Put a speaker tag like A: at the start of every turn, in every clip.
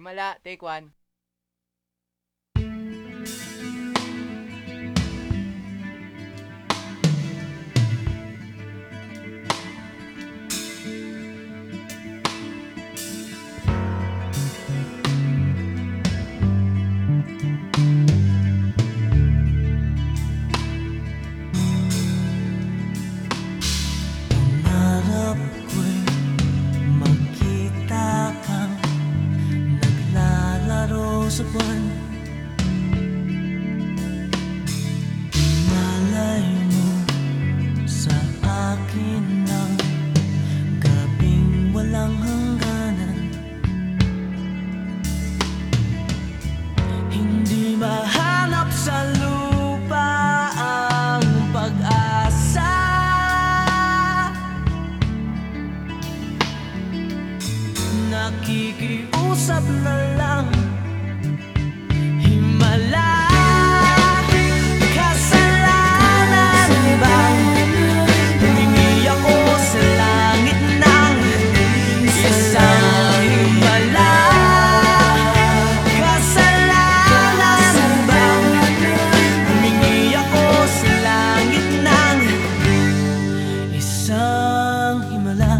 A: Himala, take one.
B: Pangarap ko'y makita kang naglalaro sa buwan. Malay mo sa akin ng gabing walang hangganan. Hindi mahanap sa lupa ang pag-asa. Nakikiusap na lang, himala. Kasalanan bang humingi ako sa langit ng isang himala? Kasalanan bang humingi ako sa langit ng isang himala?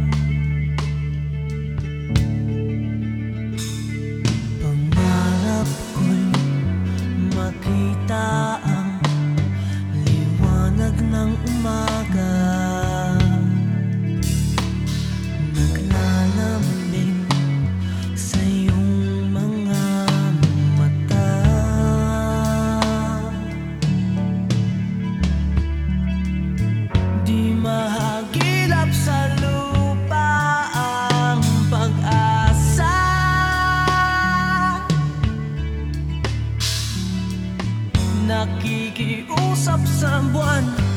B: Pangarap ko'y makita ang liwanag ng umaga, naglalambing sa iyong mga mata. Di mahagilap sa lupa ang pag-asa. Nakikiusap sa buwan.